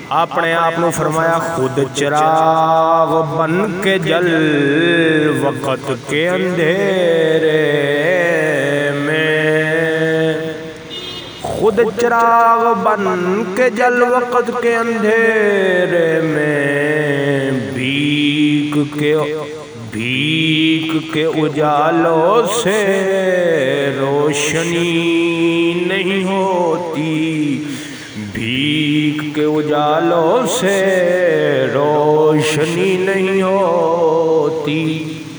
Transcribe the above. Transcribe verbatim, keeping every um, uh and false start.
अपने आप को फरमाया खुद चिराग बन के जल वक़्त के अंधेरे में, खुद चिराग बन के जल वक़्त के अंधेरे में, भीख के भीख के उजालों से रोशनी नहीं होती, भीख के उजालों से रोशनी नहीं होती।